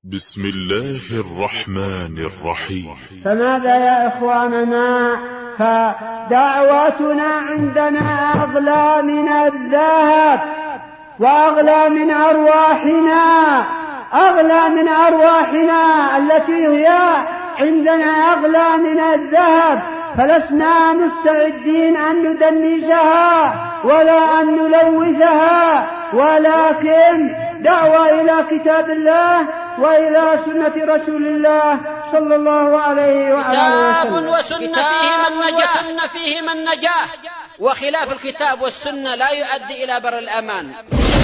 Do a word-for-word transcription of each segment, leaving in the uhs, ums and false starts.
بسم الله الرحمن الرحيم. فماذا يا إخواننا؟ فدعوتنا عندنا أغلى من الذهب وأغلى من أرواحنا، أغلى من أرواحنا التي هي عندنا أغلى من الذهب، فلسنا مستعدين أن ندنسها ولا أن نلوثها، ولكن دعوة إلى كتاب الله وإلى سنة رسول الله صلى الله عليه وآله وسلم. كتاب وسنة فيهما النجاة، وخلاف الكتاب والسنة لا يؤدي إلى بر الأمان.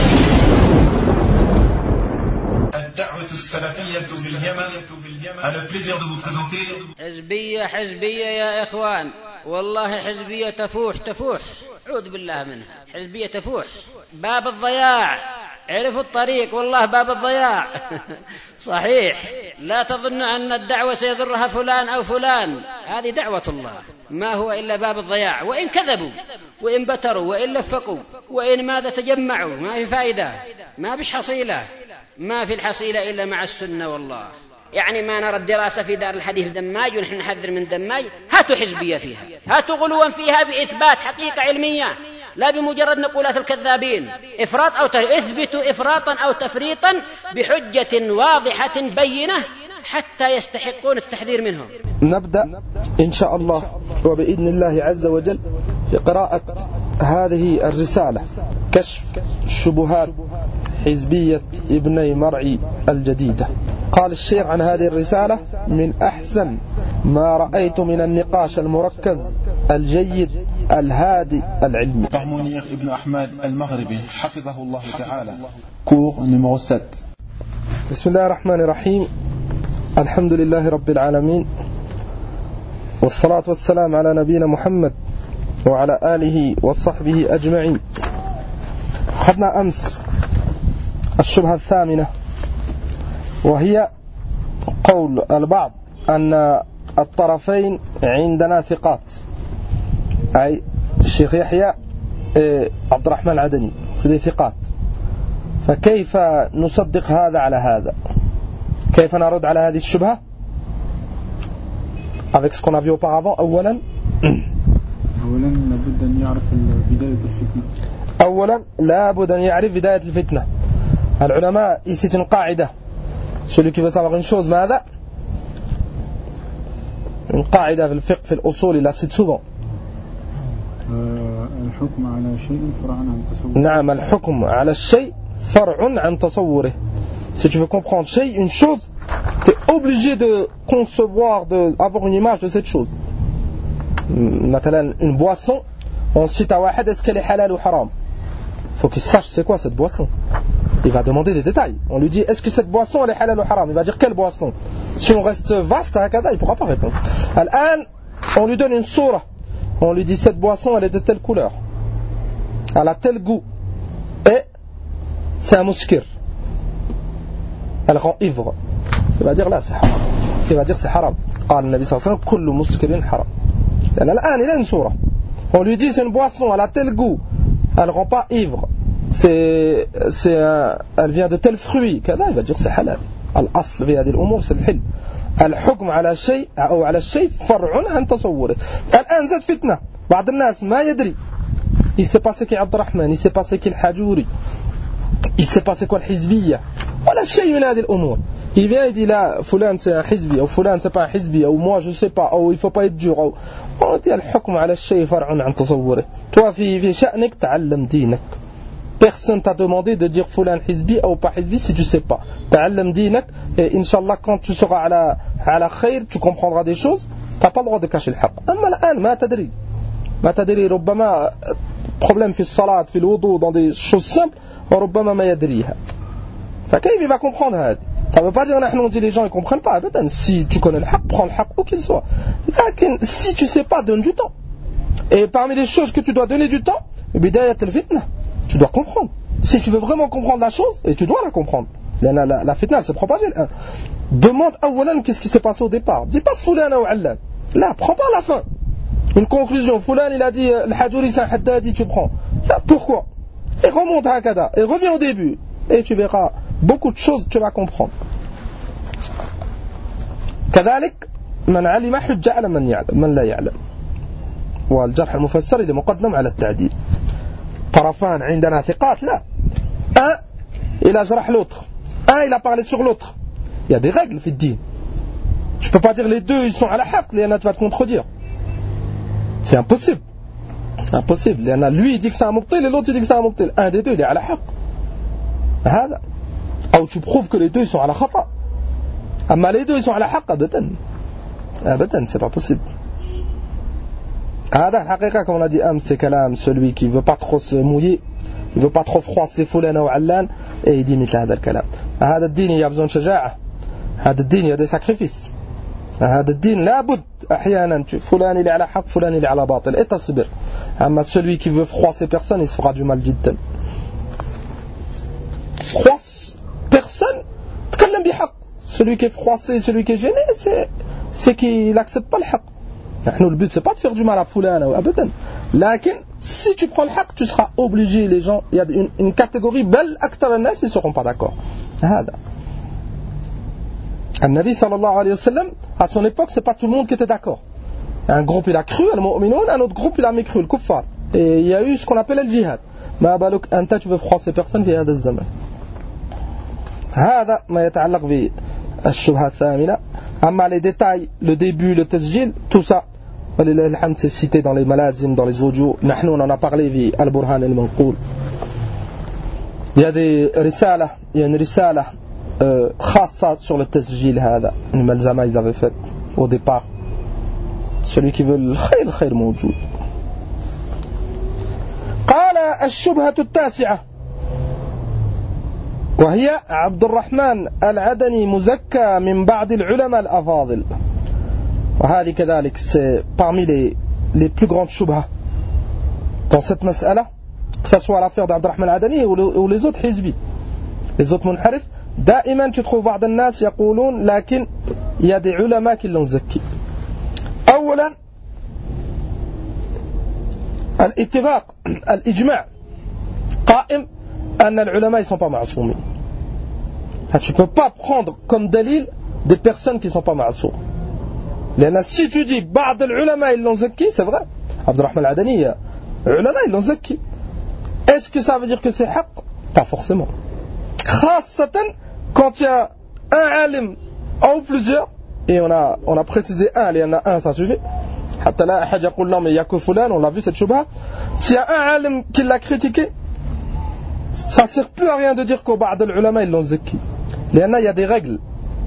الدعوة السلفية في اليمن. على البليزير دو vous présenter. حزبية حزبية يا إخوان، والله حزبية تفوح تفوح، أعوذ بالله منها. حزبية تفوح باب الضياع، عرفوا الطريق، والله باب الضياع. صحيح، لا تظن أن الدعوة سيضرها فلان أو فلان، هذه دعوة الله، ما هو إلا باب الضياع. وإن كذبوا وإن بتروا وإن لفقوا وإن ماذا تجمعوا، ما في فائدة، ما بش حصيلة، ما في الحصيلة إلا مع السنة. والله يعني ما نرى الدراسة في دار الحديث دماج ونحن نحذر من دماج، هاتوا حزبية فيها، هاتوا غلوا فيها بإثبات حقيقة علمية، لا بمجرد نقولات الكذابين. إفراط أو تفريط، اثبتوا إفراطا أو تفريطا بحجة واضحة بينة حتى يستحقون التحذير منهم. نبدأ إن شاء الله وبإذن الله عز وجل في قراءة هذه الرسالة، كشف شبهات حزبية ابني مرعي الجديدة. قال الشيخ عن هذه الرسالة: من أحسن ما رأيت من النقاش المركز الجيد الهادي العلمي. Par Mounir Ibn Ahmad المغربي حفظه الله تعالى. cours numéro sept. بسم الله الرحمن الرحيم. الحمد لله رب العالمين، والصلاة والسلام على نبينا محمد وعلى آله وصحبه أجمعين. أخذنا أمس الشبهة الثامنة، وهي قول البعض أن الطرفين عندنا ثقات، أي الشيخ يحيى عبد الرحمن العدني سيدي ثقات، فكيف نصدق هذا على هذا؟ كيف نرد على هذه الشبهة؟ avec ce qu'on a vu auparavant. أولا أولا لابد أن يعرف بداية الفتنة. أولا لابد أن يعرف بداية الفتنة. العلماء c'est une قاعدة، celui qui veut savoir une chose ماذا؟ une قاعدة في الفقه في الأصول la cite souvent. الحكم على شيء فرع عن تصوره. نعم، الحكم على الشيء فرع عن تصوره. Si tu veux comprendre شيء, une chose, tu es obligé de concevoir, de avoir une image de cette chose. Maintenant, une boisson, on cite à Wahed, est-ce qu'elle est halal ou haram? Il faut qu'il sache c'est quoi cette boisson. Il va demander des détails. On lui dit, est-ce que cette boisson elle est halal ou haram? Il va dire, quelle boisson? Si on reste vaste, il ne pourra pas répondre. Al-an, on lui donne une sourate. On lui dit, cette boisson elle est de telle couleur, elle a tel goût, et c'est un muskir, elle rend ivre. Il va dire là c'est haram. Il va dire c'est haram. قال النبي صلى الله عليه وسلم كل مسكر حرام. يعني الآن il a une sourate. On lui dit c'est une boisson, elle a tel goût, elle rend pas ivre, c'est c'est un, elle vient de tel fruit كذا. Il va dire c'est halal. الأصل في هذه الأمور c'est الحل. الحكم على شيء أو على الشيء فرع عن تصوره. الآن زاد فتنة، بعض الناس ما يدري il s'est passé كي عبد الرحمن، il s'est passé كي الحجوري، il s'est passé quoi الحزبية ولا شيء من هذه الأمور. Il vient, il dit là, فلان c'est un حزبي أو فلان c'est pas un حزبي أو moi je sais pas أو il faut pas être dur أو on dit الحكم على الشيء فرع عن تصوره. Toi في في شأنك تعلم دينك. Personne t'a demandé de dire fulan hizbi ou pas hizbi si tu sais pas. Ta'allam dinak, et Inch'Allah quand tu seras à la, à la khayr, tu comprendras des choses, t'as pas le droit de cacher le haq. Amma l'an, ma tadri. Ma tadri, rubbama, problème fi salat, fi l'wudu, dans des choses simples, rubbama ma yadriha. Fakayf il va comprendre hadi. Ça veut pas dire que on dit les gens ils comprennent pas. Si tu connais le haq, prends le haq où qu'il soit. Lakin, si tu sais pas, donne du temps. Et parmi les choses que tu dois donner du temps, bidayat al-fitna. Tu dois comprendre. Si tu veux vraiment comprendre la chose, et tu dois la comprendre. La, la, la, la fitna, elle se propage. Hein. Demande à Oulan qu'est-ce qui s'est passé au départ. Dis pas Foulan ou Allan. Là, prends pas la fin. Une conclusion. Foulan, il a dit, le Hajouri, c'est un Haddadi, tu prends. Là, pourquoi? Et remonte à Hakada. Et reviens au début. Et tu verras beaucoup de choses, tu vas comprendre. كذلك من علم حجة على من يعلم من لا يعلم. والجرح المفسر اللي مقدم على التعديل. طرفان عندنا ثقات لا. Un il a جرح l'autre. Un il a parlé sur l'autre. Il y a des règles في الدين. Je peux pas dire les deux ils sont على حق لأن tu vas te contredire. C'est impossible. C'est impossible. لأن lui il dit que c'est un mubtil et l'autre il dit que c'est un mubtil. Un des deux il est على حق. هذا. أو tu prouves que les deux ils sont على خطأ. أما les deux ils sont على حق أبدا. أبدا c'est pas possible. هذا الحقيقة comme on a dit أمس c'est كلام celui qui veut pas trop se mouiller. Il veut pas trop froisser فلان أو علان et il dit مثل هذا الكلام. هذا الدين il y a besoin de شجاعة. هذا الدين il y a des sacrifices. هذا الدين لابد أحيانا فلان اللي على حق فلان اللي على باطل et تصبر. أما celui qui veut froisser personne il se fera du mal جدا. Froisse personne تكلم بحق. Celui qui est froissé, celui qui est gêné, c'est, c'est qu'il n'accepte pas le haq. Le but c'est pas de faire du mal à fulana ou abadan. Lakin si tu prends le haq, tu seras obligé, les gens, il y a une, une catégorie belle, aktar an-nas, ils ne seront pas d'accord. هذا. النبي صلى الله عليه وسلم, à son époque, c'est pas tout le monde qui était d'accord. Un groupe il a cru, al-mu'minoun, un autre groupe il a mécru, le kuffar. Et il y a eu ce qu'on appelle le jihad. ما بالك أنت tu veux froisser personne في هذا الزمن. هذا ما يتعلق بالشبهة الثامنة. أما les détails, le début, le tasjil, tout ça, c'est cité dans les malazim, dans les audios. نحن on en a parlé في البرهان المنقول. Il y a des risales, il y a une risale euh, خاصة sur le tasjil هذا. Une malzama ils avaient fait au départ. Celui qui veut le khayr, le khayr موجود. قال الشبهة التاسعة وهي عبد الرحمن العدني مزكى من بعض العلماء الأفاضل. وهذه كذلك c'est parmi les, les plus grandes shubha dans cette mas'ala, que ce soit l'affaire d'Abd al-Rahman al-Adani ou les autres hizbi, les autres munharif. دائما tu trouves بعض الناس يقولون لكن il y a des علماء qui l'ont زكي. أولا الاتفاق الإجماع قائم أن العلماء ils sont pas معصومين. Tu ne peux pas prendre comme dalil des personnes qui ne sont pas معصوم. لأن si tu dis بعض العلماء ils l'ont زكي, c'est vrai. عبد الرحمن العدني علماء ils l'ont زكي. Est-ce que ça veut dire que c'est حق? Pas forcément. خاصة quand il y a un alim ou plusieurs, et on a, on a précisé un, il y en a un, ça suffit. حتى لا أحد يقول non mais il y a que fulan, on l'a vu cette shubha. S'il y a un alim qui l'a critiqué, ça ne sert plus à rien de dire qu'au بعض العلماء ils l'ont زكي. لأن il y a des règles.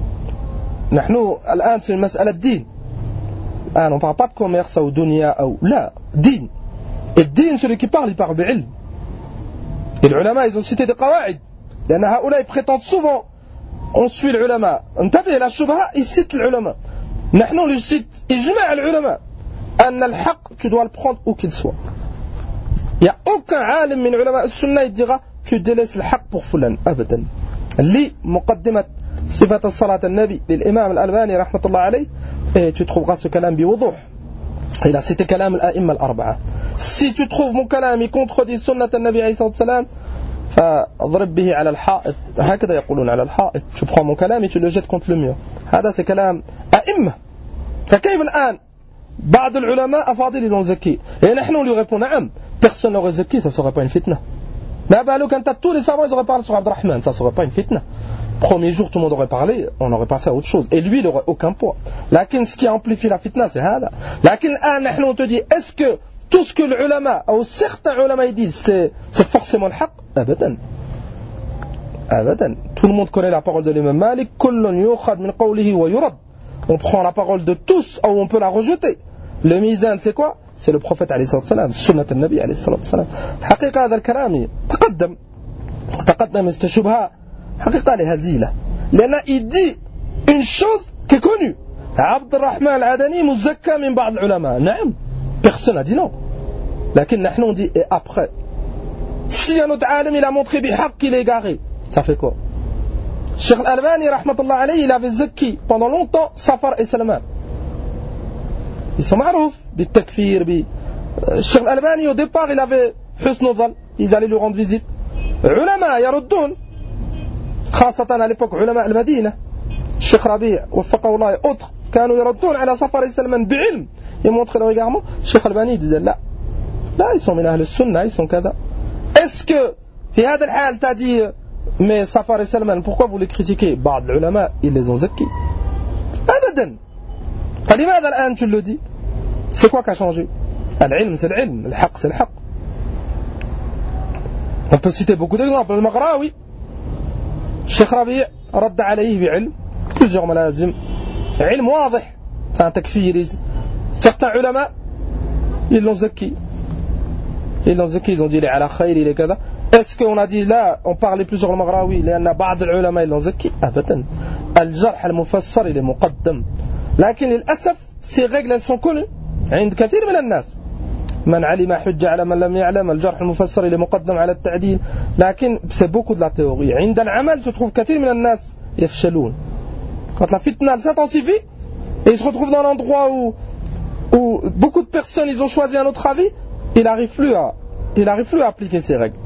نحن الآن c'est une مسألة دين. Ah, on ne parle pas de commerce ou dunya ou là, din. Et din, celui qui parle, il parle بعلم. Et les ulama, ils ont cité des qawaïd. لأن هؤلاء ils prétendent souvent on suit les ulama. انتبه la shubha, ils citent les ulama. نحن on lui cite إجماع العلماء أن الحق tu dois le prendre où qu'il soit. Il n'y a aucun عالم من علماء السنة il dira tu délaisses le حق pour fulan أبدا. اللي مقدمة صفة الصلاة النبي للإمام الألباني رحمة الله عليه et tu trouveras ce كلام بوضوح. Il a cité كلام الأئمة الأربعة. Si tu trouves mon كلام contredit سنة النبي عليه الصلاة والسلام فاضرب به على الحائط. هكذا يقولون على الحائط. Tu prends mon كلام et tu le jettes contre le mur. هذا c'est كلام أئمة. فكيف الآن بعض العلماء أفاضل l'ont زكي et نحن on lui répond نعم. Personne n'aurait زكي, ça ne serait pas une fitna. ما بالك أنت tous les savants ils auraient parlé sur Abd al-Rahman, ça ne serait pas une fitna. Premier jour tout le monde aurait parlé, on aurait passé à autre chose et lui il n'aurait aucun poids. Lakin ce qui amplifie la fitna c'est هذا. Lakin الآن نحن on te dit est-ce que tout ce que les ulama ou certains ulama ils disent c'est, c'est forcément le haq? Abadan. Abadan. Tout le monde connaît la parole de l'imam Malik. Kullun yukhad min qawlihi wa yurad. On prend la parole de tous ou on peut la rejeter. Le mizan c'est quoi? C'est le prophète alayhi salatu wassalam, sunnat al-nabi alayhi salatu wassalam. الحقيقة هذا الكلام تقدم تقدم استشبهة حقيقة لهزيلة لأن il dit une chose qui est connue. عبد الرحمن العدني مزكى من بعض العلماء. نعم. Personne n'a dit non. Lakin نحن on dit et après. Si un autre alim il a montré bihaq qu'il est égaré, ça fait quoi? Cheikh Al-Albani rahmatullah alayhi il avait zaki pendant longtemps Safar et Salman. Ils sont marouf بالتكفير ب Cheikh Al-Albani au départ il avait husn dhann, ils allaient lui rendre visite. Ulama يردون خاصة à l'époque ulama al-Madina الشيخ ربيع وفقه الله autres كانوا يردون على سفر سلمان بعلم يمونtre régulièrement الشيخ الباني disait لا لا ils sont من أهل السنة ils sont كذا. Est-ce que في هذا الحال t'as dit mais سفر سلمان pourquoi vous les critiquez؟ بعض العلماء ils les ont زكي أبدا. فلماذا الآن tu le dis؟ c'est quoi qui a changé؟ العلم c'est العلم, الحق c'est الحق. On peut citer beaucoup d'exemples. المغراوي الشيخ ربيع رد عليه بعلم plusieurs ملازم علم واضح c'est un takfirisme. Certains علماء ils l'ont زكي ils l'ont زكي ils ont dit il est على خير il est كذا. Est-ce qu'on a dit là on parlait plus sur le Maghraoui لأن بعض العلماء ils l'ont زكي؟ أبدا. الجرح المفسر il est مقدم. لكن للأسف ces règles elles sont connues عند كثير من الناس. من علم حجة على من لم يعلم. الجرح المفسر il est مقدم على التعديل. لكن c'est beaucoup de la théorie. عند العمل se trouve كثير من الناس يفشلون. Quand la fitna s'intensifie et ils se retrouvent dans l'endroit où où beaucoup de personnes ils ont choisi un autre avis, il n'arrive plus à il arrive plus à appliquer ces règles.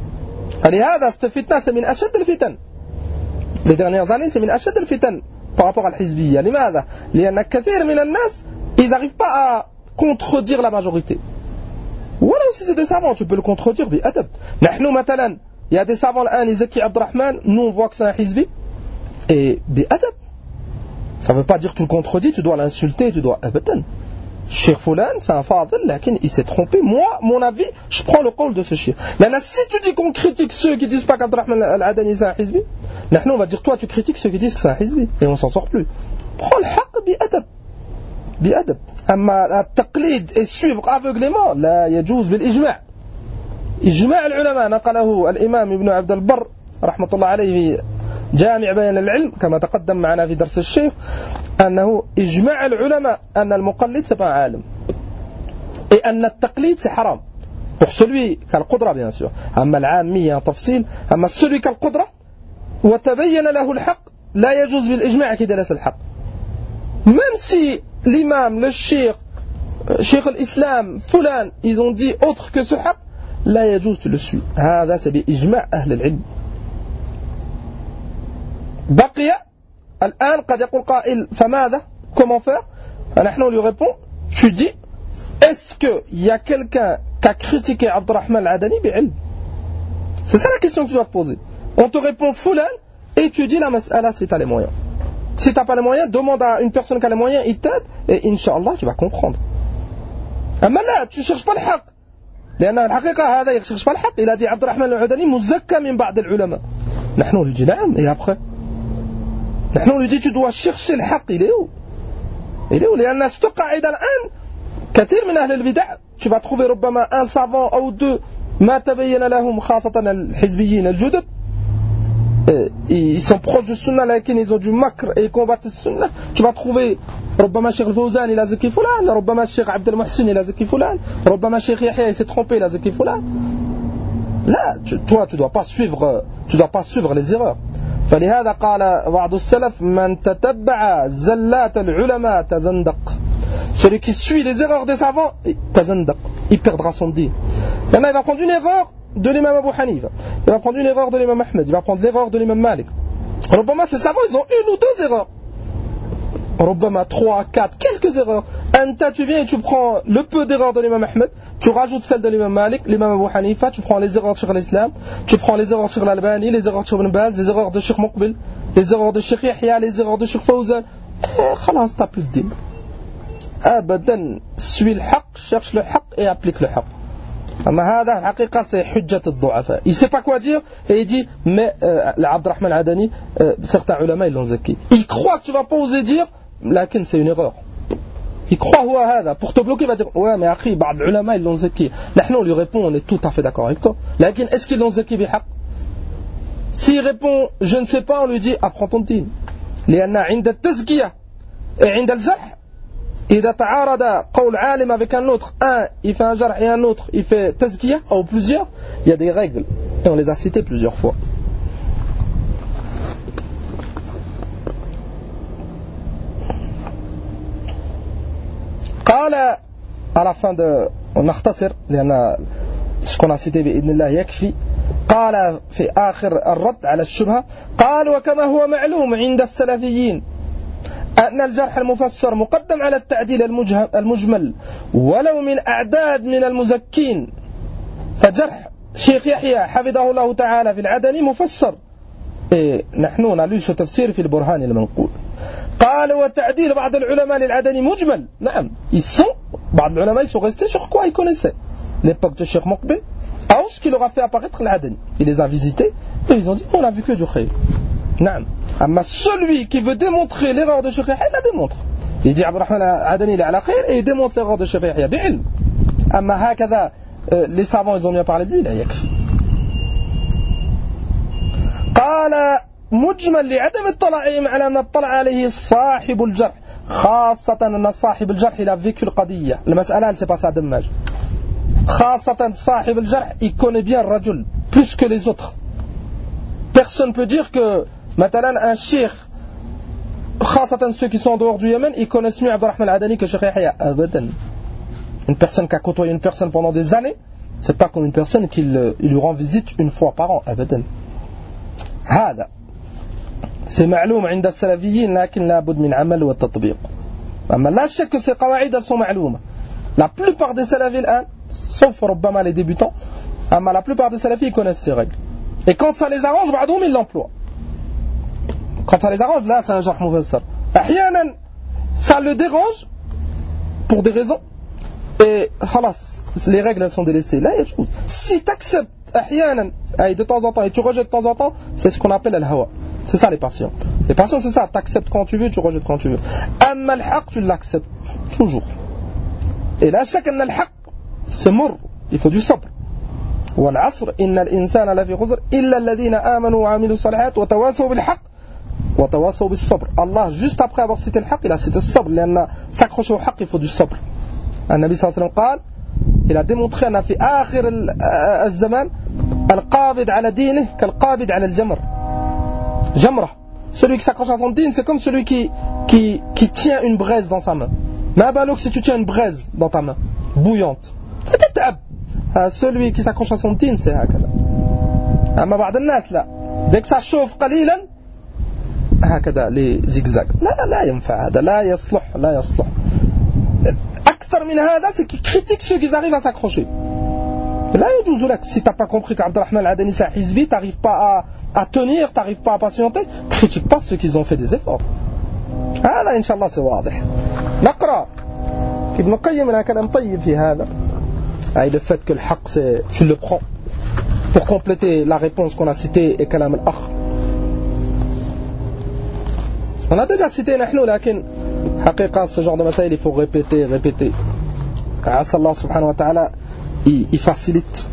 لهذا cette fitna c'est من أشد الفتن. Les dernières années c'est من أشد الفتن par rapport à الحزبية. لماذا؟ لأن كثير من الناس ils n'arrivent pas à contredire la majorité. Voilà aussi c'est des savants, tu peux le contredire بأدب. نحن مثلا il y a des savants الآن يزكي عبد الرحمن, nous on voit que c'est un حزبي et بأدب. Ça ne veut pas dire que tu le contredis, tu dois l'insulter, tu dois أبدا. Cheikh Foulan, c'est un fadil, lakin il s'est trompé. Moi, mon avis, je prends le qawl de ce cheikh. Là, si tu dis qu'on critique ceux qui disent pas qu'Abdurrahman al-Adani c'est un hizbi, là, on va dire toi tu critiques ceux qui disent que c'est un hizbi et on s'en sort plus. Prends le haqq bi-adab. Bi-adab. Amma al-taqlid et suivre aveuglément, la yajouz bil-ijma'. إجماع العلماء نقله الإمام ابن عبد البر رحمة الله عليه جامع بيان العلم كما تقدم معنا في درس الشيخ أنه إجماع العلماء أن المقلد c'est pas un عالم et أن التقليد c'est حرام pour celui qui a le قدرة bien sûr. أما العامية تفصيل. أما celui qui a le قدرة وتبين له الحق لا يجوز بالإجماع كده ليس الحق. Même si l'imam, le cheikh, cheikh l'islam, fulan, ils ont dit autre que ce حق لا يجوز tu le suis. هذا c'est بإجماع أهل العلم. بقي الآن قد يقول قائل فماذا comment faire. نحن lui répond tu dis est-ce qu'il y a quelqu'un qui a critiqué Abdurrahman al-Adani بعلم. C'est ça la question que tu dois te poser. On te répond fulan et tu dis la mas'ala si tu as les moyens. Si tu n'as pas les moyens, demande à une personne qui a les moyens, il t'aide et Inch'Allah tu vas comprendre. أما لا tu ne cherches pas le haqq لأن الحقيقة هذا يخشش بالحق. il a dit Abdurrahman al-Adani مزكى من بعض العلماء. نحن lui dit نعم et après نحن lui dit tu dois chercher le haqq. il est où il est où لأن استقعد الآن كثير من أهل البدع tu vas trouver ربما un savant ou deux ما تبين لهم خاصة الحزبيين الجدد ils sont proches du sunnah لكن ils ont du makr et ils combattent le sunnah. tu vas trouver ربما الشيخ الفوزان إلى زكي فلان, ربما الشيخ عبد المحسن إلى زكي فلان, ربما الشيخ يحيى il s'est trompé إلى زكي فلان. Là, tu, toi, tu dois pas suivre, tu dois pas suivre les erreurs. فلهذا قال بعض السلف من تتبع زلات العلماء تزندق. Celui qui suit les erreurs des savants, تزندق, il perdra son din. Maintenant, il va prendre une erreur de l'imam Abu Hanifa, il va prendre une erreur de l'imam Ahmed, il va prendre l'erreur de l'imam Malik. ربما ces savants, ils ont une ou deux erreurs. ربما trois, quatre, quelques erreurs. Anta, tu viens et tu prends le peu d'erreurs de l'imam Ahmed, tu rajoutes celle de l'imam Malik, l'imam Abu Hanifa, tu prends les erreurs sur l'islam, tu prends les erreurs sur l'Albani, les erreurs sur Ibn Baz, les erreurs de Cheikh Muqbil, les erreurs de Cheikh Yahya, les erreurs de Cheikh Fawzan. خلاص t'as plus de din. أبدا suis le haqq, cherche le haqq et applique le haqq. أما هذا الحقيقة c'est حجة الضعفاء. Il sait pas quoi dire et il dit mais euh, Abdurrahman al-Adani euh, certains ulama ils l'ont zaki. Il croit que tu vas pas oser dire لكن c'est une erreur. Il croit هو هذا pour te bloquer, il va dire ouais mais أخي بعض العلماء ils l'ont zaki. نحن on lui répond on est tout à fait d'accord avec toi. لكن est-ce qu'ils l'ont zaki بحق? S'il répond je ne sais pas, on lui dit apprends ton din. لأن عند التزكية et عند الجرح إذا تعارض قول عالم avec un autre, un il fait un jarh et un autre il fait tazkiya ou plusieurs, il y a des règles et on les a citées plusieurs fois. قال à la fin de on نختصر لأن ce qu'on a cité بإذن الله يكفي. قال في آخر الرد على الشبهة قال وكما هو معلوم عند السلفيين أن الجرح المفسر مقدم على التعديل المجمل ولو من أعداد من المزكين فجرح شيخ يحيى حفظه الله تعالى في العدني مفسر إيه نحن نلوش تفسير في البرهان المنقول قال وتعديل بعض العلماء للعدني مجمل نعم ils sont بعض العلماء ils sont restés sur quoi ils connaissaient l'époque de Cheikh Moqbil ou ce qui leur a fait apparaître l'Adani il les a visités et ils ont dit on a vu que du khayr نعم أما celui qui veut démontrer l'erreur de Cheikh Yahya il la démontre il dit Abdurrahman al-Adani il est à la khayr et il démontre l'erreur de Cheikh Yahya بعلم أما هكذا les savants ils ont bien parlé de lui لا يكفي قال مجمل لعدم اطلاعهم على ما اطلع عليه صاحب الجرح خاصة أن صاحب الجرح il a vécu القضية المسألة elle s'est passée à Dammaj خاصة صاحب الجرح il connaît bien الرجل plus que les autres personne ne peut dire que مثلا un cheikh خاصة ceux qui sont en dehors du Yémen ils connaissent mieux Abdurrahman al-Adani que Cheikh Yahya abadan une personne qui a côtoyé une personne pendant des années c'est pas comme une personne qui il lui rend visite une fois par an abadan هذا c'est معلوم عند السلفيين لكن لابد من عمل والتطبيق أما لا شك que ces قواعد elles sont معلومة la plupart des salafis الآن sauf ربما les débutants أما la plupart des salafis ils connaissent ces règles et quand ça les arrange بعضهم ils l'emploient quand ça les arrange là c'est un jarh mufassar أحيانا ça le dérange pour des raisons et خلاص les règles elles sont délaissées là يجوز si t'acceptes أحيانا de temps en temps et tu rejettes de temps en temps c'est ce qu'on appelle al-hawa c'est ça les passions les passions c'est ça t'acceptes quand tu veux tu rejettes quand tu veux أما الحق tu l'acceptes toujours et là chaque أن الحق c'est mort il faut du sabr والعصر إن الإنسان لفي خسر إلا الذين آمنوا وعملوا الصالحات وتواصوا بالحق وتواصوا بالصبر Allah juste après avoir cité le haq il a cité le sabr لأن s'accrocher au haq il faut du sabr النبي صلى الله عليه وسلم قال il a démontré أن في آخر الزمان القابض على دينه كالقابض على الجمر جمرة celui qui s'accroche à son dîne c'est comme celui qui, qui, qui tient une braise dans sa main ما بالك si tu tiens une braise dans ta main bouillante c'est تتعب celui qui s'accroche à son dîne c'est هكذا أما بعض الناس لا dès que ça chauffe قليلا هكذا les zigzags لا لا ينفع هذا لا يصلح لا يصلح أكثر من هذا c'est qu'ils critiquent ceux qui arrivent à s'accrocher لا يجوز لك si t'as pas compris qu'Abdurrahman al-Adani c'est un hizbi t'arrives pas à, à tenir t'arrives pas à patienter critique pas ceux qui ont fait des efforts هذا إن شاء الله c'est واضح نقرأ ابن القيم لها كلام طيب في هذا et le fait que le haq c'est tu le prends pour compléter la réponse qu'on a citée et kalam al-akh on a déjà cité نحن لكن حقيقة ce genre de masail il faut répéter répéter عسى الله سبحانه وتعالى il facilite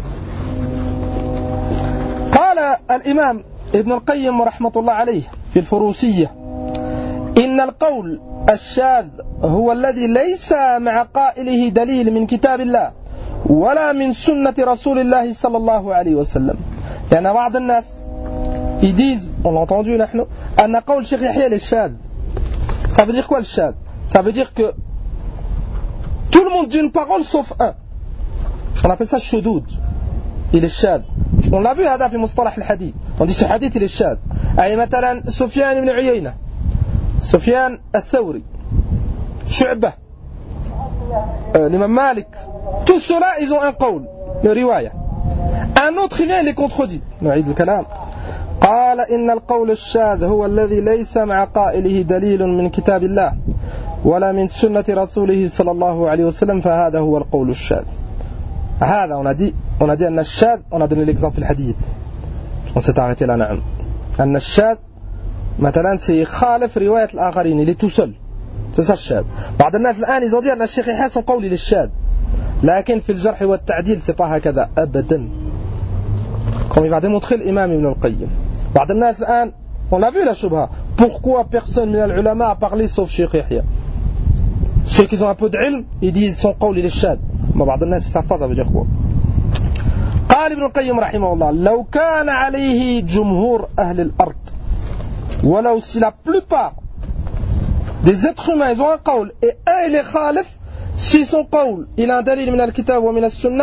قال الإمام ابن القيم رحمة الله عليه في الفروسية إن القول الشاذ هو الذي ليس مع قائله دليل من كتاب الله ولا من سنة رسول الله صلى الله عليه وسلم لأن يعني بعض الناس ils disent on l'a entendu نحن أن قول شيخ يحيى الشاذ ça veut dire quoi le shad ça veut dire que tout le monde dit une parole sauf un on appelle ça shudud il est shad on l'a vu هذا في مصطلح الحديث on dit ce hadith il est shad أي مثلا سفيان بن عيينة سفيان الثوري شعبة l'imam Malik tous ceux-là ils ont un qawl le riwaya un autre il vient il les contredit نعيد الكلام قال إن القول الشاذ هو الذي ليس مع قائله دليل من كتاب الله ولا من سنة رسوله صلى الله عليه وسلم فهذا هو القول الشاذ هذا on a dit on a dit أن الشاذ on a donné l'exemple الحديث on s'est arrêté là نعم أن الشاذ مثلا سيخالف رواية الآخرين il est tout seul c'est ça الشاذ بعض الناس الآن ils ont dit أن الشيخ يحيى son قول il est شاذ لكن في الجرح والتعديل c'est pas هكذا أبدا comme il va démontrer l'imam Ibn al-Qayyim بعض الناس الآن on a vu la shubha pourquoi personne من العلماء a parlé sauf Cheikh Yahya ceux qui ont un peu d'ilm ils disent son qawl il est shad mais بعض الناس ils savent pas ça veut dire quoi قال ابن القيم رحمه الله لو كان عليه جمهور أهل الأرض ولو si la plupart des êtres humains ils ont un qawl et un il est khalif si son qawl il a un dalil من الكتاب ومن السنة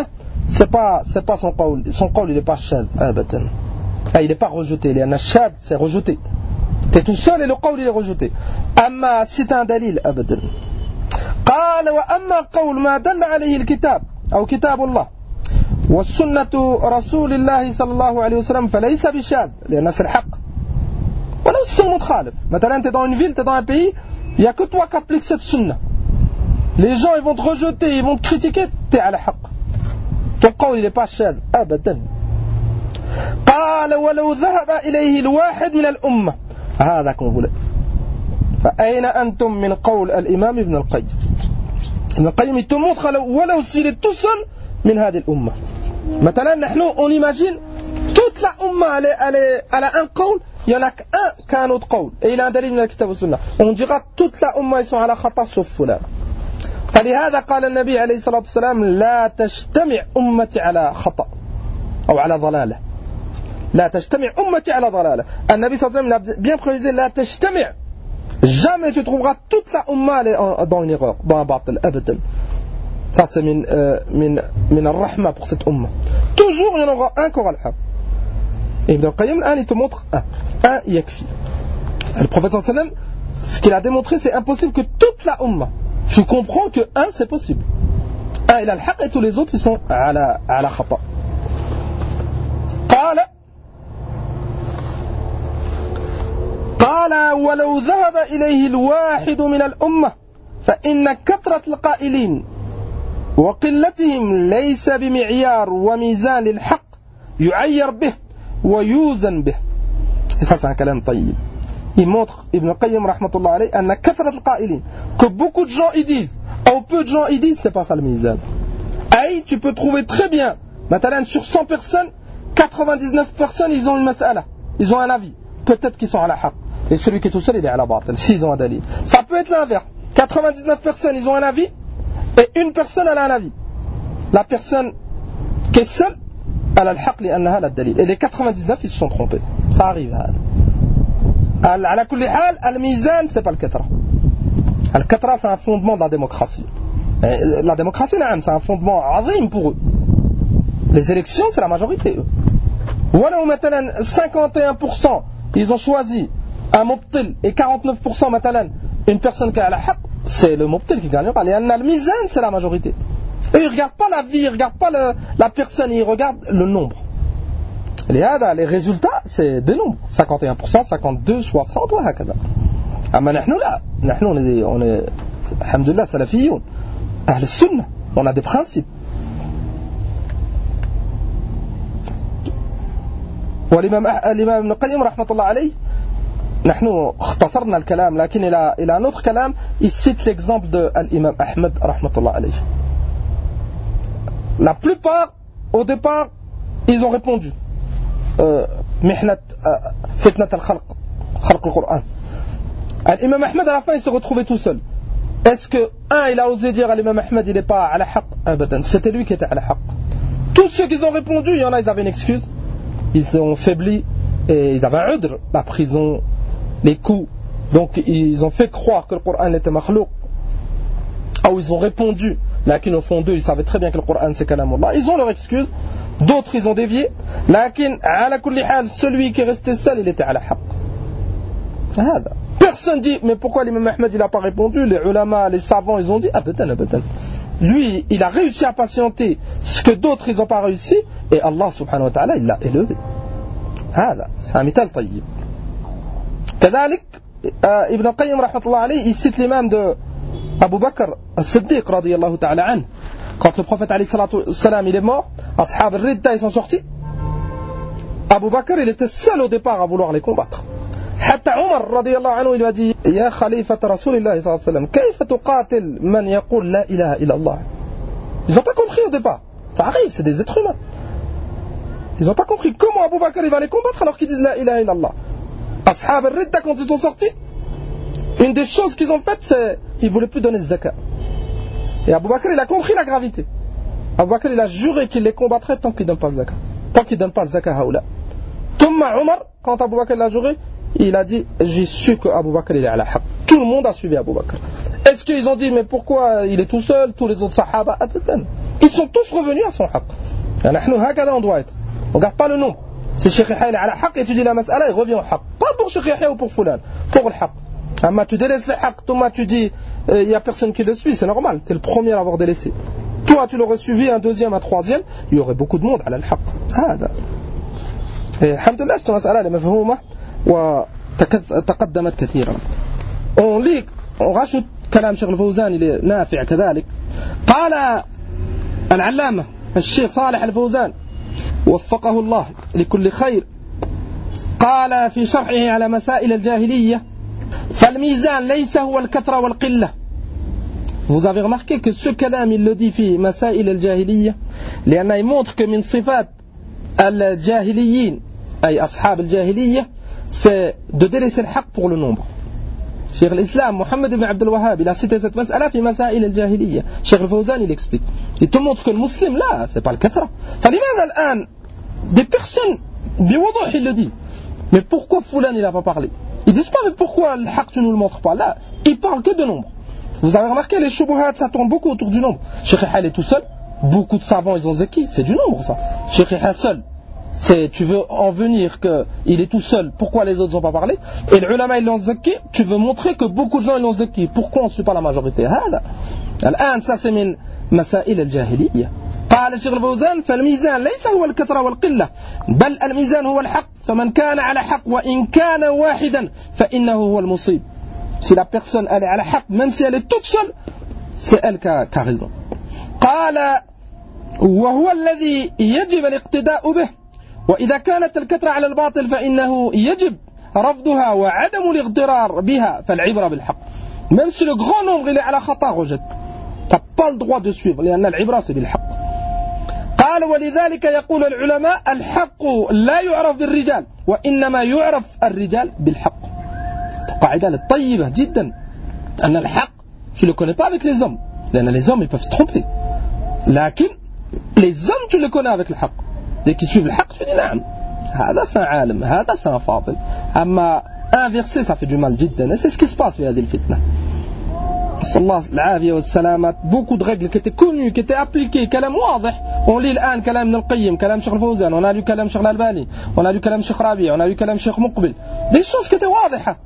c'est pas, c'est pas son qawl. Son qawl, il n'est pas shad, abadan. Ah, il n'est pas rejeté. Il y en a shad, c'est rejeté. Tu es tout seul et le qawl, il est rejeté. Amma, c'est un dalil, abadan. قال وأما قول ما دل عليه الكتاب أو كتاب الله والسنة رسول الله صلى الله عليه وسلم فليس بشاذ لأن c'est le haq. ولو c'est seulement خالف. Maintenant, tu es dans une ville, tu es dans un pays, il n'y a que toi qui appliques cette sunna. Les gens, ils vont te rejeter, ils vont te critiquer, tu es à la haq. Ton qawl, il n'est pas shadh, abadan. قال ولو ذهب إليه الواحد من الأمة هذا qu'on voulait. فأين أنتم من قول الإمام ابن القيم ابن القيم il te montre ولو s'il est tout seul من هذه الأمة. مثلا نحن on imagine toute la Ummah elle, elle, elle a un qawl, il y en a qu'un qu'un autre qawl et il a un dalil من الكتاب والسنة. On dira toute la Ummah ils sont على خطأ sauf فلان. فلهذا قال النبي عليه الصلاة والسلام لا تجتمع أمتي على خطأ أو على ضلالة. لا تجتمع أمتي على ضلالة. النبي صلى الله عليه وسلم a bien précisé لا تجتمع. Jamais tu trouveras toute la Ummah dans une erreur, dans un batil, abadan. Ça c'est min, euh, min, min al-rahma pour cette Ummah. Toujours il y en aura un qui aura le haq. Et Ibn al-Qayyim, un il te montre un. Un yakfi. Le prophète sallallahu alayhi wa sallam, ce qu'il a démontré, c'est impossible que toute la Ummah. Je comprends que un c'est possible. Un il a le haq et tous les autres ils sont à la, à la khata. قال قال ولو ذهب إليه الواحد من الأمة فإن كثرة القائلين وقلتهم ليس بمعيار وميزان للحق يعير به ويوزن به. Et ça c'est un kalam tayyib. Il montre Ibn Qayyim rahmatullah alayhi أن كثرة القائلين que beaucoup de gens y disent ou peu de gens y disent c'est pas ça le mizan. Aïe tu peux trouver très bien مثلا sur cent personnes quatre-vingt-dix-neuf personnes ils ont une mas'ala, ils ont un avis, peut-être qu'ils sont à la haq. Et celui qui est tout seul, il est à la batil, s'ils ont un dalil. Ça peut être l'inverse. quatre-vingt-dix-neuf personnes, ils ont un avis, et une personne, elle a un avis. La personne qui est seule, elle a le haq, elle a le dalil. Et les quatre-vingt-dix-neuf, ils se sont trompés. Ça arrive. Ala kulli hal, al-mizan, c'est pas le katra. Al-katra, c'est un fondement de la démocratie. La démocratie, c'est un fondement azim pour eux. Les élections, c'est la majorité, eux. Voilà où maintenant, cinquante et un pour cent, ils ont choisi un mubtil et quarante-neuf pour cent matalan une personne qui a la haq, c'est le mubtil qui gagnera. Le mizan c'est la majorité. Et ils ne regardent pas la vie, ils ne regardent pas le, la personne, ils regardent le nombre. Les résultats c'est des nombres. cinquante et un pour cent, cinquante-deux, soixante, wa hakada. Amma nahnu la, nahnu on est, on est alhamdulillah salafiyoun, ahl sunnah, on a des principes. والإمام الإمام ابن القيم رحمة الله عليه نحن اختصرنا الكلام لكن إلى إلى نوتر كلام il cite l'exemple de l'imam Ahmed رحمة الله عليه. La plupart au départ ils ont répondu محنة فتنة الخلق خلق القرآن. l'imam Ahmed à la fin il s'est retrouvé tout seul. Est-ce que un il a osé dire à l'imam Ahmed il n'est pas à la haq? Abadan, c'était lui qui était à la haq. Tous ceux qui ont répondu, il y en a ils avaient une excuse. Ils ont faibli et ils avaient un udr, la prison, les coups. Donc ils ont fait croire que le Coran était makhlouq. Ou ils ont répondu, lakin au fond d'eux ils savaient très bien que le Coran c'est kalamullah. Ils ont leur excuse. D'autres ils ont dévié. Lakin ala kulli hal, celui qui est resté seul il était à la haq. Personne dit mais pourquoi l'imam Ahmed il n'a pas répondu? Les ulama, les savants ils ont dit abadan abadan. Lui, il a réussi à patienter ce que d'autres ils n'ont pas réussi, et Allah subhanahu wa ta'ala il l'a élevé. هذا c'est un مثال طيب. كذلك ابن القيم رحمة الله عليه il cite l'imam de Abu Bakr as-Siddiq radiyallahu ta'ala anhu. Quand le prophète alayhi salatu wassalam il est mort, ashab al-ridda ils sont sortis. Abu Bakr il était seul au départ à vouloir les combattre. حتى عمر رضي الله عنه il lui a dit يا خليفة رسول الله صلى الله عليه وسلم كيف تقاتل من يقول لا إله إلا الله. Ils n'ont pas compris au départ. Ça arrive, c'est des êtres humains. Ils n'ont pas compris comment Abu Bakr il va les combattre alors qu'ils disent la ilaha illallah. Ashab al-Ridda quand ils sont sortis, une des choses qu'ils ont faites c'est ils ne voulaient plus donner le zakat. Et Abu Bakr il a compris la gravité. Abu Bakr il a juré qu'il les combattrait tant qu'ils ne donnent pas le zakat. Tant qu'ils ne donnent pas le zakat haoula. Thumma Umar, quand Abu Bakr l'a juré, il a dit j'ai su que Abu Bakr il est à la haq. Tout le monde a suivi Abu Bakr. Est-ce qu'ils ont dit mais pourquoi il est tout seul, tous les autres sahaba? Ils sont tous revenus à son haqq. نحن هكذا on doit être. On regarde pas le nombre. Si Cheikh Yahya est à la haqq, étudie la mas'ala, il revient au haqq. Pas pour Cheikh Yahya ou pour Fulan, pour le haqq. Amma tu délaisses le haqq, toi tu dis il euh, n'y a personne qui le suit, c'est normal, tu es le premier à avoir délaissé. Toi tu l'aurais suivi, un deuxième, un troisième, il y aurait beaucoup de monde à la haqq. هذا. الحمد لله cette mas'ala est mafhouma wa taqaddamat kathiran. On lit, on rajoute كلام شيخ الفوزان اللي نافع كذلك. قال العلامة الشيخ صالح الفوزان وفقه الله لكل خير قال في شرحه على مسائل الجاهلية فالميزان ليس هو الكثرة والقلة. Vous avez remarqué que ce kalam il le dit في مسائل الجاهلية لأنه يmontre que من صفات الجاهليين أي أصحاب الجاهلية c'est de délaisser le haqq pour le nombre. Cheikh l'Islam Mohammed ibn Abdel Wahhab il a cité cette mas'ala في مسائل الجاهلية. Cheikh الفوزان il explique, il te montre que le musulman là c'est pas le كثرة. فلماذا الآن des personnes بوضوح il le dit, mais pourquoi Foulan il a pas parlé? Ils disent pas mais pourquoi le haqq tu nous le montres pas? Là il parle que de nombre. Vous avez remarqué les shubuhat ça tourne beaucoup autour du nombre. Cheikh Yahya est tout seul, beaucoup de savants ils ont zaki, c'est du nombre ça. Cheikh Yahya seul, c'est tu veux en venir qu'il est tout seul, pourquoi les autres n'ont pas parlé? Et les ulama ils l'ont zaki, tu veux montrer que beaucoup de gens ils l'ont zaki, pourquoi on ne suit pas la majorité? هذا الآن ça c'est من مسائل الجاهلية. قال الشيخ الفوزان فالميزان ليس هو الكثرة والقلة بل الميزان هو الحق فمن كان على حق وإن كان واحدا فإنه هو المصيب. Si la personne elle est à la haqq, même si elle est toute seule, c'est elle qui a, qui a raison. قال وهو الذي يجب الاقتداء به وإذا كانت الكثرة على الباطل فإنه يجب رفضها وعدم الاغترار بها فالعبرة بالحق. Même si le grand nombre il est à la khata, rejette. Tu n'as pas le droit de suivre لأن العبرة c'est بالحق. قال ولذلك يقول العلماء الحق لا يعرف بالرجال وإنما يعرف الرجال بالحق. قاعدة الطيبة جدا أن الحق tu ne le connais pas avec les hommes لأن les hommes ils peuvent se tromper لكن les hommes tu le connais avec le حق. dès qu'ils suivent le حق tu dis نعم هذا c'est un عالم هذا c'est un فاضل. أما inverser ça fait du mal جدا et c'est ce qui se passe في هذه الفتنة. صلى الله العافية والسلامة. beaucoup de règles qui étaient connues qui étaient appliquées كلام واضح. on lit الآن كلام ابن القيم كلام شيخ الفوزان on a lu كلام شيخ الألباني on a lu كلام شيخ ربيع on a lu كلام شيخ مقبل des choses qui étaient واضحة.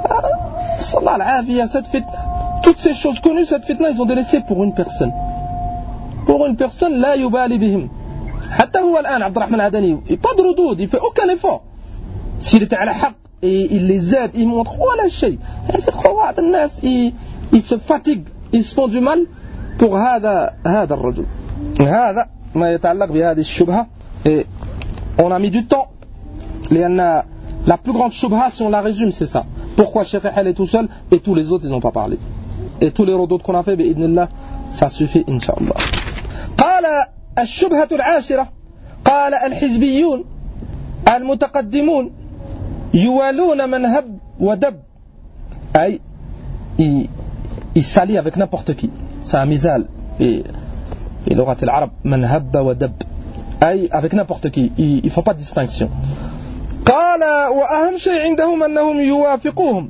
صلى الله العافية cette fitna toutes ces choses connues cette fitna ils ont délaissé pour une personne pour une personne لا يبالي بهم. حتى هو الآن عبد الرحمن العدني pas de ردود il fait aucun effort. s'il était à la haqq et il les aide il montre ولا شيء. بعض الناس ils se fatiguent ils se font du mal pour هذا هذا الرجل. هذا ما يتعلق بهذه الشبهة et on a mis du temps لأن la plus grande shubha si on la résume c'est ça. Pourquoi Cheikh Yahya est tout seul et tous les autres ils n'ont pas parlé. Et tous les autres qu'on a fait بإذن ça suffit Inch'Allah. قال الشبهة العاشرة قال الحزبيون المتقدمون يوالون من هب ودب أي ils s'allient avec n'importe qui. C'est un مثال في لغة العرب من هب ودب أي avec n'importe qui. Il ne faut pas de distinction. قال وأهم شيء عندهم أنهم يوافقوهم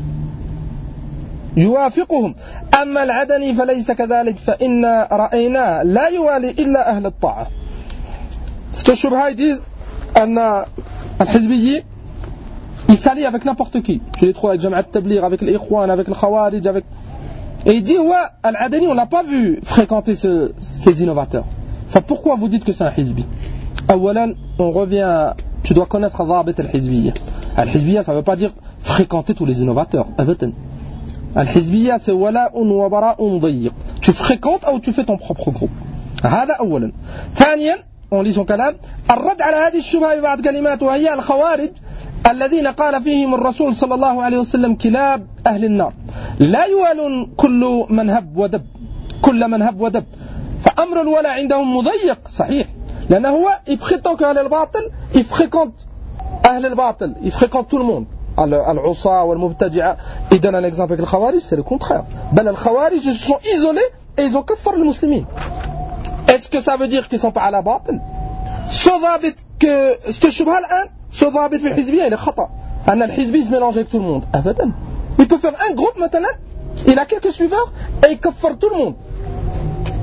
يوافقهم أما العدني فليس كذلك فإن رأيناه لا يوالي إلا أهل الطاعة. C'est الشبهة ils disent أن الحزبيين ils s'allient avec n'importe qui. Tu les trouves avec Jamaat Tabligh, avec l'Ikhwan, avec le Khawarij, avec... Et il dit ouais, Al-Adani on l'a pas vu fréquenter ce, ces innovateurs. Enfin pourquoi vous dites que c'est un hizbi? أولا on revient, tu dois connaître ضابط الحزبية. الحزبية ça veut pas dire fréquenter tous les innovateurs. أبدا. الحزبية c'est ولاء وبراء ضيق. Tu fréquentes ou tu fais ton propre groupe. هذا أولا. ثانيا on lit son كلام الرد على هذه الشبهة ببعض كلمات وهي الخوارج الذين قال فيهم الرسول صلى الله عليه وسلم كلاب أهل النار لا يوالون كل من هب ودب كل من هب ودب. فأمر الولاء عندهم مضيق صحيح لأنه هو il prétend qu'Ahl al-Batil il fréquente Ahl al-Batil il fréquente tout le monde. Al-Usa ou al-Mubtadi'a il donne un exemple avec le Khawarij c'est le contraire. بل الخوارج ils se sont isolés et ils ont كفر المسلمين. Est-ce que ça veut dire qu'ils ne sont pas à la batil? Ce ضابط que cette shubha الآن ce ضابط في الحزبية il est خطأ أن الحزبي se mélange avec tout le monde. أبدا. Il peut faire un groupe maintenant il a quelques suiveurs et il كفر tout le monde.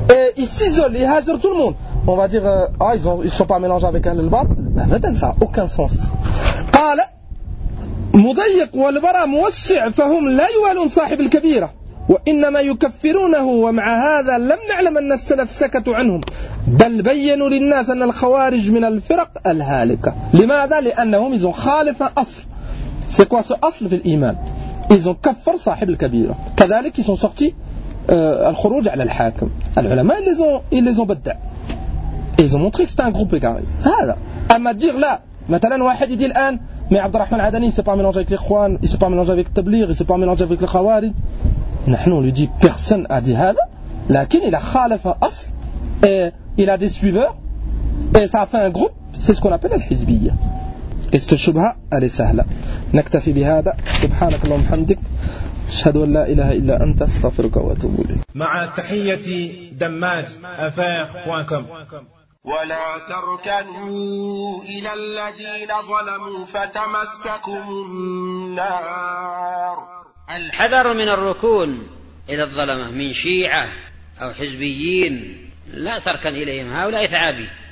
et ils s'isolent, ils hajrent tout le monde. On va dire, euh, ah, ils ne sont pas mélangés avec Al-Batil. Ça n'a aucun sens. قال مضيق والبراء موسع فهم لا يوالون صاحب الكبيرة وإنما يكفرونه ومع هذا لم نعلم أن السلف سكتوا عنهم بل بينوا للناس أن الخوارج من الفرق الهالكة. لماذا؟ لأنهم ils ont خالف أصل. C'est quoi ce أصل في الإيمان؟ Ils ont كفر صاحب الكبيرة. كذلك ils sont sortis euh, الخروج على الحاكم. العلماء ils les ont ils les ont بدع. Et ils ont montré que c'était un groupe égaré. هذا. أما dire là مثلا واحد يدي الآن mais عبد الرحمن العدني il s'est pas mélangé avec les Ikhwan, il s'est pas mélangé avec Tabligh, il s'est pas mélangé avec les Khawarij. نحن on lui dit personne a dit هذا لكن il a خالف أصل et il a des suiveurs et ça a fait un groupe, c'est ce qu'on appelle الحزبية. Et cette shubha elle est سهلة. نكتفي بهذا. سبحانك اللهم وبحمدك أشهد أن لا إله إلا أنت أستغفرك وأتوب إليك. مع تحية دماج أفير بوان كوم. ولا تركنوا إلى الذين ظلموا فتمسكم النار. الحذر من الركون إلى الظلمة من شيعة أو حزبيين، لا تركن إليهم، هؤلاء ثعابي.